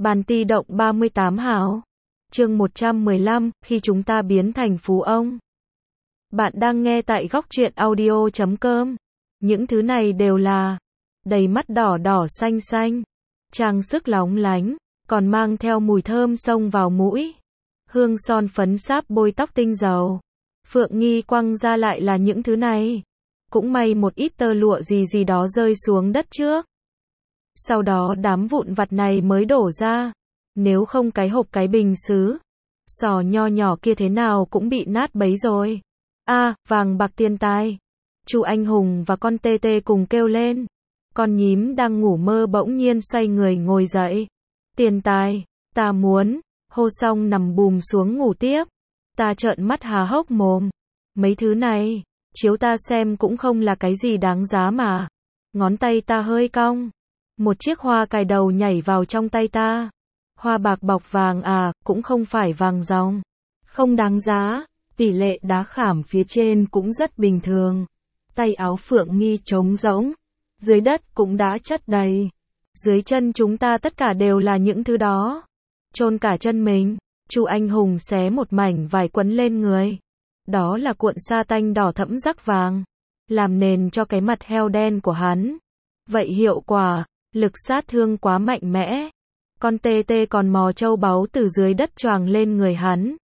Bàn ti động 38 hào. Chương 115, khi chúng ta biến thành phú ông. Bạn đang nghe tại góc truyện audio.com. Những thứ này đều là đầy mắt đỏ đỏ xanh xanh, trang sức lóng lánh, còn mang theo mùi thơm xông vào mũi. Hương son phấn sáp bôi tóc tinh dầu. Phượng Nghi quăng ra lại là những thứ này. Cũng may một ít tơ lụa gì đó rơi xuống đất trước. Sau đó đám vụn vặt này mới đổ ra. Nếu không cái hộp cái bình sứ sò nho nhỏ kia thế nào cũng bị nát bấy rồi. Vàng bạc tiền tài. Chu Anh Hùng và con tê tê cùng kêu lên. Con nhím đang ngủ mơ bỗng nhiên xoay người ngồi dậy. Tiền tài, ta muốn. Hô xong nằm bùm xuống ngủ tiếp. Ta trợn mắt há hốc mồm. Mấy thứ này, chiếu ta xem cũng không là cái gì đáng giá mà. Ngón tay ta hơi cong. Một chiếc hoa cài đầu nhảy vào trong tay ta. Hoa bạc bọc vàng cũng không phải vàng ròng. Không đáng giá, tỷ lệ đá khảm phía trên cũng rất bình thường. Tay áo Phượng Nghi trống rỗng. Dưới đất cũng đã chất đầy. Dưới chân chúng ta tất cả đều là những thứ đó. Chôn cả chân mình. Chu Anh Hùng xé một mảnh vải quấn lên người. Đó là cuộn sa tanh đỏ thẫm rắc vàng. Làm nền cho cái mặt heo đen của hắn. Vậy hiệu quả, lực sát thương quá mạnh mẽ. Con tê tê còn mò châu báu từ dưới đất choàng lên người hắn.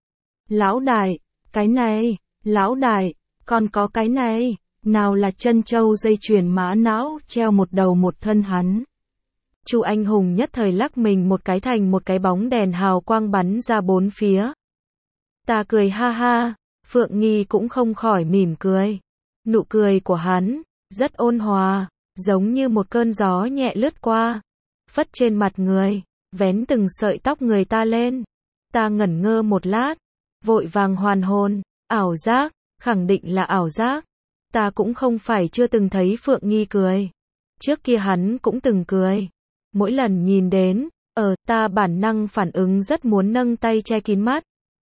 Lão đại, cái này, lão đại, còn có cái này, nào là chân châu dây chuyền mã não treo một đầu một thân hắn. Chu Anh Hùng nhất thời lắc mình một cái thành một cái bóng đèn hào quang bắn ra bốn phía. Ta cười ha ha, Phượng Nghi cũng không khỏi mỉm cười. Nụ cười của hắn, rất ôn hòa, giống như một cơn gió nhẹ lướt qua. Phất trên mặt người, vén từng sợi tóc người ta lên. Ta ngẩn ngơ một lát, vội vàng hoàn hồn, ảo giác, khẳng định là ảo giác. Ta cũng không phải chưa từng thấy Phượng Nghi cười. Trước kia hắn cũng từng cười. Mỗi lần nhìn đến, ta bản năng phản ứng rất muốn nâng tay che kín mắt.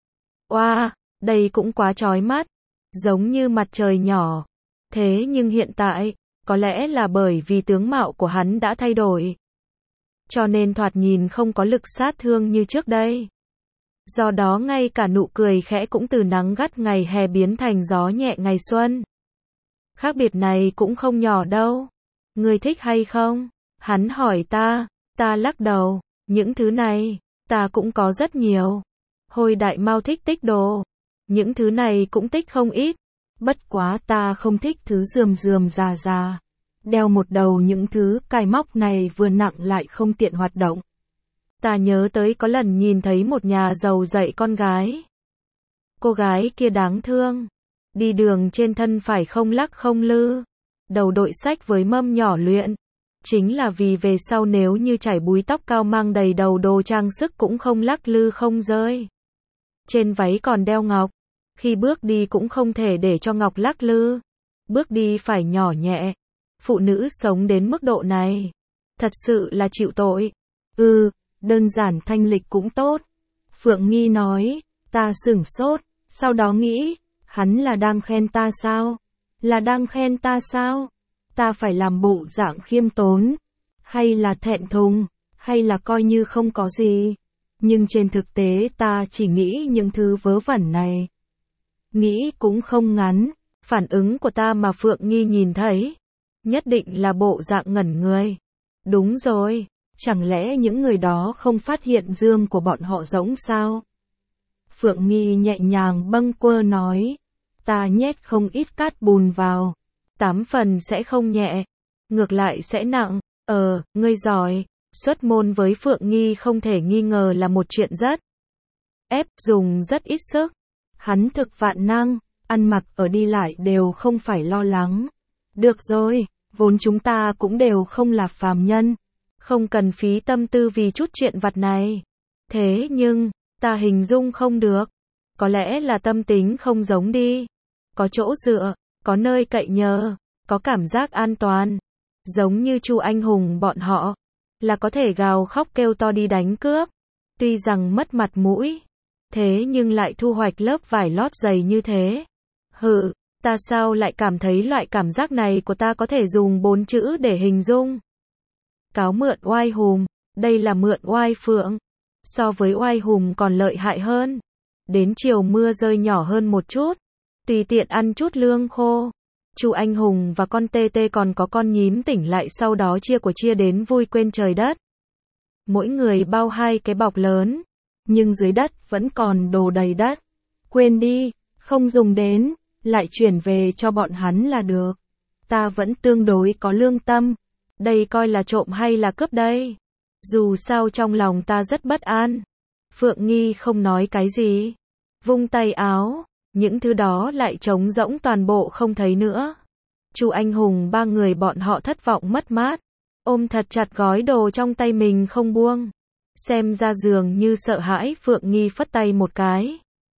Đây cũng quá chói mắt, giống như mặt trời nhỏ. Thế nhưng hiện tại, có lẽ là bởi vì tướng mạo của hắn đã thay đổi. Cho nên thoạt nhìn không có lực sát thương như trước đây. Do đó ngay cả nụ cười khẽ cũng từ nắng gắt ngày hè biến thành gió nhẹ ngày xuân. Khác biệt này cũng không nhỏ đâu. Ngươi thích hay không? Hắn hỏi ta lắc đầu, những thứ này, ta cũng có rất nhiều. Hồi đại mau thích tích đồ. Những thứ này cũng tích không ít. Bất quá ta không thích thứ rườm rườm rà rà. Đeo một đầu những thứ cài móc này vừa nặng lại không tiện hoạt động. Ta nhớ tới có lần nhìn thấy một nhà giàu dạy con gái. Cô gái kia đáng thương. Đi đường trên thân phải không lắc không lư. Đầu đội sách với mâm nhỏ luyện. Chính là vì về sau nếu như chải búi tóc cao mang đầy đầu đồ trang sức cũng không lắc lư không rơi. Trên váy còn đeo ngọc. Khi bước đi cũng không thể để cho ngọc lắc lư. Bước đi phải nhỏ nhẹ. Phụ nữ sống đến mức độ này. Thật sự là chịu tội. Đơn giản thanh lịch cũng tốt. Phượng Nghi nói, ta sửng sốt, sau đó nghĩ, hắn là đang khen ta sao? Là đang khen ta sao? Ta phải làm bộ dạng khiêm tốn, hay là thẹn thùng, hay là coi như không có gì. Nhưng trên thực tế ta chỉ nghĩ những thứ vớ vẩn này. Nghĩ cũng không ngắn, phản ứng của ta mà Phượng Nghi nhìn thấy. Nhất định là bộ dạng ngẩn người. Đúng rồi, chẳng lẽ những người đó không phát hiện dương của bọn họ rỗng sao? Phượng Nghi nhẹ nhàng bâng quơ nói, ta nhét không ít cát bùn vào. 8 phần sẽ không nhẹ, ngược lại sẽ nặng. Ngươi giỏi. Xuất môn với Phượng Nghi không thể nghi ngờ là một chuyện rất dùng rất ít sức. Hắn thực vạn năng, ăn mặc ở đi lại đều không phải lo lắng. Được rồi, vốn chúng ta cũng đều không là phàm nhân. Không cần phí tâm tư vì chút chuyện vặt này. Thế nhưng, ta hình dung không được. Có lẽ là tâm tính không giống đi. Có chỗ dựa, có nơi cậy nhờ, có cảm giác an toàn. Giống như Chu Anh Hùng bọn họ, là có thể gào khóc kêu to đi đánh cướp. Tuy rằng mất mặt mũi, thế nhưng lại thu hoạch lớp vải lót dày như thế. Ta sao lại cảm thấy loại cảm giác này của ta có thể dùng 4 chữ để hình dung. Cáo mượn oai hùm, Đây là mượn oai phượng. So với oai hùng còn lợi hại hơn. Đến chiều mưa rơi nhỏ hơn một chút. Tùy tiện ăn chút lương khô. Chu Anh Hùng và con tê tê còn có con nhím tỉnh lại sau đó chia của chia đến vui quên trời đất. Mỗi người bao 2 cái bọc lớn. Nhưng dưới đất vẫn còn đồ đầy đất. Quên đi, không dùng đến, lại chuyển về cho bọn hắn là được. Ta vẫn tương đối có lương tâm. Đây coi là trộm hay là cướp đây? Dù sao trong lòng ta rất bất an. Phượng Nghi không nói cái gì. Vung tay áo, những thứ đó lại trống rỗng toàn bộ không thấy nữa. Chu Anh Hùng 3 người bọn họ thất vọng mất mát. Ôm thật chặt gói đồ trong tay mình không buông. Xem ra dường như sợ hãi Phượng Nghi phất tay một cái.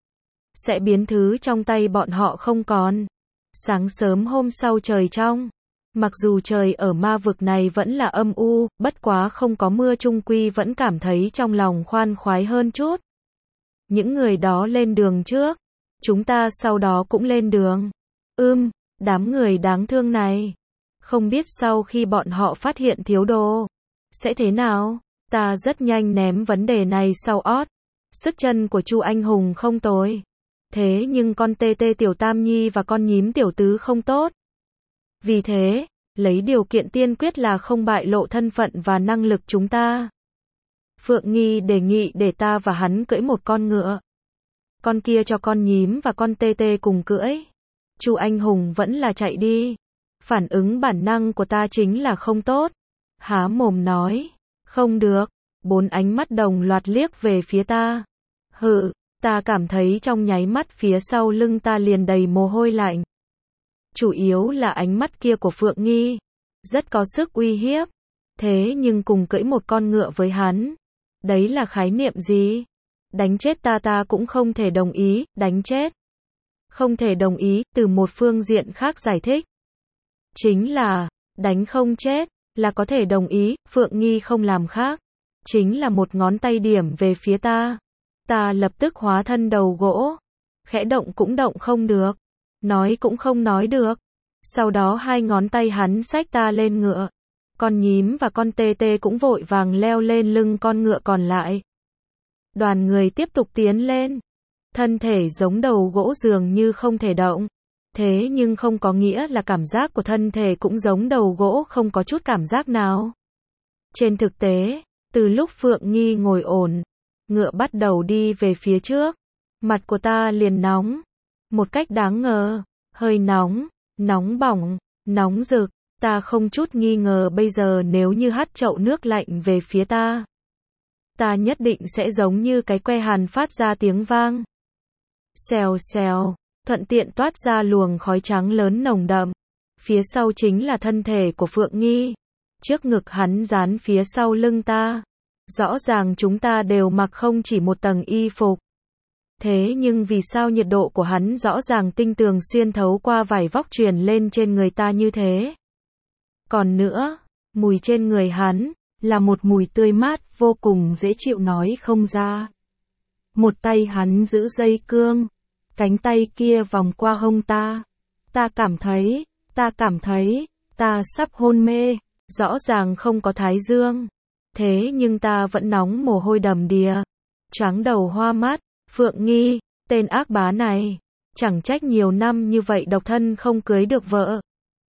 Sẽ biến thứ trong tay bọn họ không còn. Sáng sớm hôm sau trời trong. Mặc dù trời ở ma vực này vẫn là âm u, bất quá không có mưa chung quy vẫn cảm thấy trong lòng khoan khoái hơn chút. Những người đó lên đường trước. Chúng ta sau đó cũng lên đường. Đám người đáng thương này. Không biết sau khi bọn họ phát hiện thiếu đồ. Sẽ thế nào? Ta rất nhanh ném vấn đề này sau ót. Sức chân của Chu Anh Hùng không tồi. Thế nhưng con tê tê tiểu tam nhi và con nhím tiểu tứ không tốt. Vì thế, lấy điều kiện tiên quyết là không bại lộ thân phận và năng lực chúng ta. Phượng Nghi đề nghị để ta và hắn cưỡi một con ngựa. Con kia cho con nhím và con tê tê cùng cưỡi. Chu Anh Hùng vẫn là chạy đi. Phản ứng bản năng của ta chính là không tốt. Há mồm nói. Không được. 4 ánh mắt đồng loạt liếc về phía ta. Ta cảm thấy trong nháy mắt phía sau lưng ta liền đầy mồ hôi lạnh. Chủ yếu là ánh mắt kia của Phượng Nghi. Rất có sức uy hiếp. Thế nhưng cùng cưỡi một con ngựa với hắn. Đấy là khái niệm gì? Đánh chết ta cũng không thể đồng ý, đánh chết. Không thể đồng ý, từ một phương diện khác giải thích. Chính là, đánh không chết, là có thể đồng ý, Phượng Nghi không làm khác. Chính là một ngón tay điểm về phía ta. Ta lập tức hóa thân đầu gỗ. Khẽ động cũng động không được. Nói cũng không nói được. Sau đó 2 ngón tay hắn xách ta lên ngựa. Con nhím và con tê tê cũng vội vàng leo lên lưng con ngựa còn lại. Đoàn người tiếp tục tiến lên. Thân thể giống đầu gỗ dường như không thể động. Thế nhưng không có nghĩa là cảm giác của thân thể cũng giống đầu gỗ không có chút cảm giác nào. Trên thực tế, từ lúc Phượng Nghi ngồi ổn, ngựa bắt đầu đi về phía trước. Mặt của ta liền nóng. Một cách đáng ngờ. Hơi nóng, nóng bỏng, nóng rực. Ta không chút nghi ngờ bây giờ nếu như hắt chậu nước lạnh về phía ta. Ta nhất định sẽ giống như cái que hàn phát ra tiếng vang. Xèo xèo, thuận tiện toát ra luồng khói trắng lớn nồng đậm. Phía sau chính là thân thể của Phượng Nghi. Trước ngực hắn dán phía sau lưng ta. Rõ ràng chúng ta đều mặc không chỉ một tầng y phục. Thế nhưng vì sao nhiệt độ của hắn rõ ràng tinh tường xuyên thấu qua vải vóc truyền lên trên người ta như thế? Còn nữa, mùi trên người hắn, là một mùi tươi mát vô cùng dễ chịu nói không ra. Một tay hắn giữ dây cương, cánh tay kia vòng qua hông ta. Ta cảm thấy, ta sắp hôn mê, rõ ràng không có thái dương. Thế nhưng ta vẫn nóng mồ hôi đầm đìa, choáng đầu hoa mắt. Phượng Nghi, tên ác bá này, chẳng trách nhiều năm như vậy độc thân không cưới được vợ.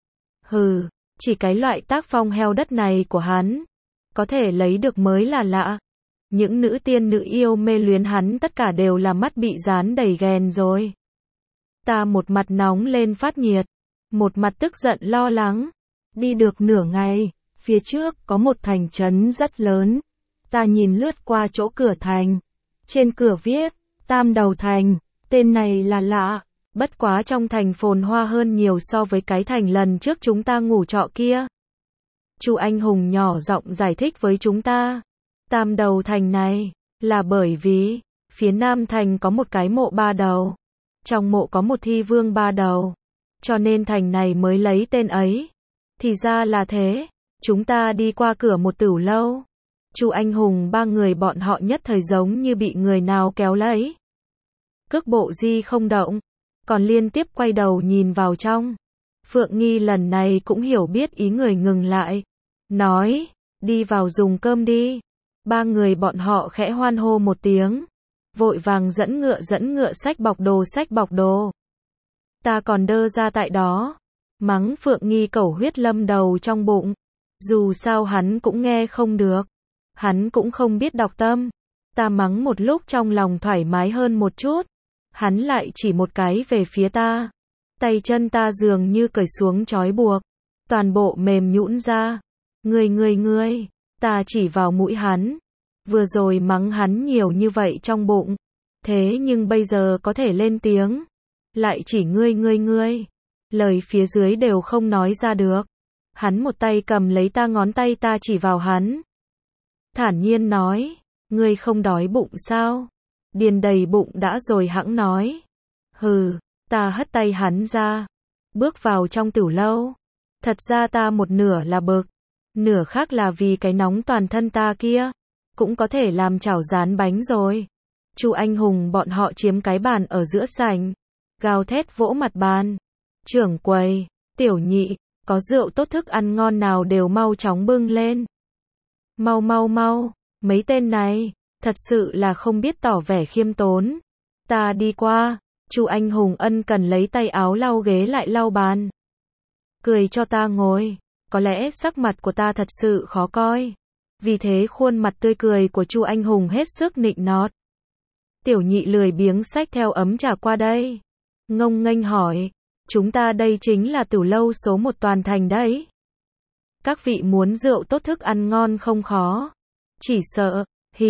Chỉ cái loại tác phong heo đất này của hắn, có thể lấy được mới là lạ. Những nữ tiên nữ yêu mê luyến hắn tất cả đều là mắt bị dán đầy ghen rồi. Ta một mặt nóng lên phát nhiệt, một mặt tức giận lo lắng. Đi được nửa ngày, phía trước có một thành trấn rất lớn. Ta nhìn lướt qua chỗ cửa thành. Trên cửa viết, Tam Đầu Thành, tên này là lạ. Bất quá trong thành phồn hoa hơn nhiều so với cái thành lần trước chúng ta ngủ trọ kia. Chu Anh Hùng nhỏ giọng giải thích với chúng ta. Tam Đầu Thành này, là bởi vì, phía Nam Thành có một cái mộ 3 đầu. Trong mộ có một thi vương 3 đầu. Cho nên thành này mới lấy tên ấy. Thì ra là thế. Chúng ta đi qua cửa một tửu lâu. Chu Anh Hùng 3 người bọn họ nhất thời giống như bị người nào kéo lấy. Cước bộ di không động. Còn liên tiếp quay đầu nhìn vào trong. Phượng Nghi lần này cũng hiểu biết ý người ngừng lại. Nói, đi vào dùng cơm đi. Ba người bọn họ khẽ hoan hô một tiếng, vội vàng dẫn ngựa xách bọc đồ. Ta còn đơ ra tại đó, mắng Phượng Nghi cẩu huyết lâm đầu trong bụng. Dù sao hắn cũng nghe không được, hắn cũng không biết đọc tâm. Ta mắng một lúc trong lòng thoải mái hơn một chút, hắn lại chỉ một cái về phía ta. Tay chân ta dường như cởi xuống trói buộc, toàn bộ mềm nhũn ra. Ngươi, ta chỉ vào mũi hắn. Vừa rồi mắng hắn nhiều như vậy trong bụng, thế nhưng bây giờ có thể lên tiếng, lại chỉ ngươi. Lời phía dưới đều không nói ra được. Hắn một tay cầm lấy ta, ngón tay ta chỉ vào hắn, thản nhiên nói, ngươi không đói bụng sao? Điền đầy bụng đã rồi hẵng nói. Hừ, ta hất tay hắn ra, bước vào trong tửu lâu. Thật ra ta một nửa là bực, nửa khác là vì cái nóng toàn thân ta kia, cũng có thể làm chảo rán bánh rồi. Chu Anh Hùng bọn họ chiếm cái bàn ở giữa sảnh, gào thét vỗ mặt bàn. Trưởng quầy, Tiểu Nhị, có rượu tốt thức ăn ngon nào đều mau chóng bưng lên. Mau, mấy tên này, thật sự là không biết tỏ vẻ khiêm tốn. Ta đi qua. Chu Anh Hùng ân cần lấy tay áo lau ghế lại lau bàn. Cười cho ta ngồi, có lẽ sắc mặt của ta thật sự khó coi. Vì thế khuôn mặt tươi cười của Chu Anh Hùng hết sức nịnh nọt. Tiểu Nhị lười biếng xách theo ấm trà qua đây, ngông nghênh hỏi, chúng ta đây chính là tửu lâu số 1 toàn thành đấy. Các vị muốn rượu tốt thức ăn ngon không khó, chỉ sợ,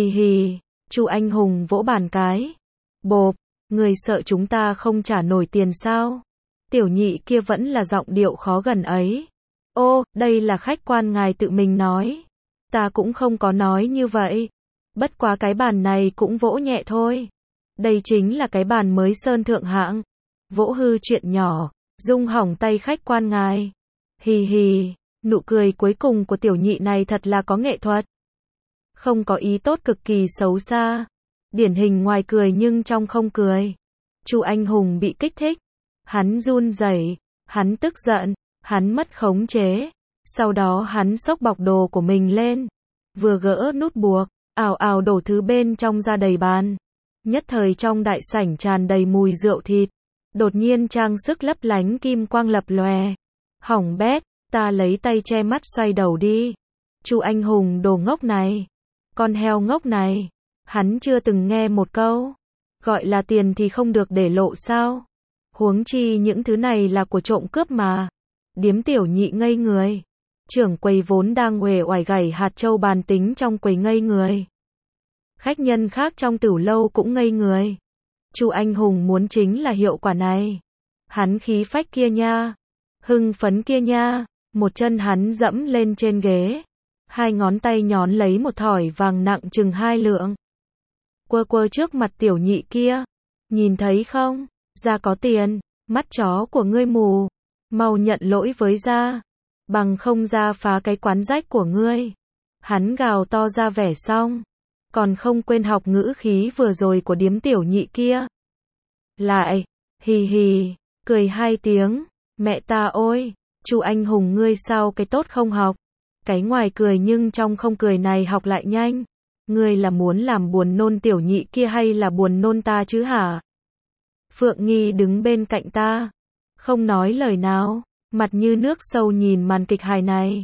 hì, Chu Anh Hùng vỗ bàn cái. Bộp, người sợ chúng ta không trả nổi tiền sao? Tiểu Nhị kia vẫn là giọng điệu khó gần ấy. Ô, đây là khách quan ngài tự mình nói. Ta cũng không có nói như vậy. Bất quá cái bàn này cũng vỗ nhẹ thôi. Đây chính là cái bàn mới sơn thượng hạng. Vỗ hư chuyện nhỏ, rung hỏng tay khách quan ngài. Hì, nụ cười cuối cùng của Tiểu Nhị này thật là có nghệ thuật. Không có ý tốt, cực kỳ xấu xa. Điển hình ngoài cười nhưng trong không cười. Chu Anh Hùng bị kích thích. Hắn run rẩy, hắn tức giận, hắn mất khống chế. Sau đó hắn xốc bọc đồ của mình lên, vừa gỡ nút buộc, ào đổ thứ bên trong ra đầy bàn. Nhất thời trong đại sảnh tràn đầy mùi rượu thịt. Đột nhiên trang sức lấp lánh kim quang lập lòe. Hỏng bét, ta lấy tay che mắt xoay đầu đi. Chu Anh Hùng đồ ngốc này, con heo ngốc này, hắn chưa từng nghe một câu gọi là tiền thì không được để lộ sao? Huống chi những thứ này là của trộm cướp mà. Điếm Tiểu Nhị ngây người. Trưởng quầy vốn đang uể oải gảy hạt châu bàn tính trong quầy ngây người. Khách nhân khác trong tửu lâu cũng ngây người. Chu Anh Hùng muốn chính là hiệu quả này. Hắn khí phách kia nha, hưng phấn kia nha, một chân hắn dẫm lên trên ghế, hai ngón tay nhón lấy một thỏi vàng nặng chừng 2 lượng. Quơ trước mặt Tiểu Nhị kia. Nhìn thấy không? Ra có tiền, mắt chó của ngươi mù. Mau nhận lỗi với gia, bằng không ra phá cái quán rách của ngươi. Hắn gào to ra vẻ xong, còn không quên học ngữ khí vừa rồi của điếm Tiểu Nhị kia. Lại, hì, cười 2 tiếng, mẹ ta ôi, Chu Anh Hùng ngươi sao cái tốt không học, cái ngoài cười nhưng trong không cười này học lại nhanh. Ngươi là muốn làm buồn nôn Tiểu Nhị kia hay là buồn nôn ta chứ hả? Phượng Nghi đứng bên cạnh ta, không nói lời nào, mặt như nước sâu nhìn màn kịch hài này.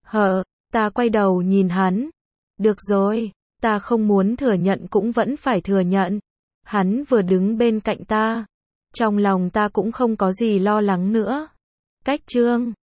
Ta quay đầu nhìn hắn. Được rồi, ta không muốn thừa nhận cũng vẫn phải thừa nhận. Hắn vừa đứng bên cạnh ta, trong lòng ta cũng không có gì lo lắng nữa. Cách chương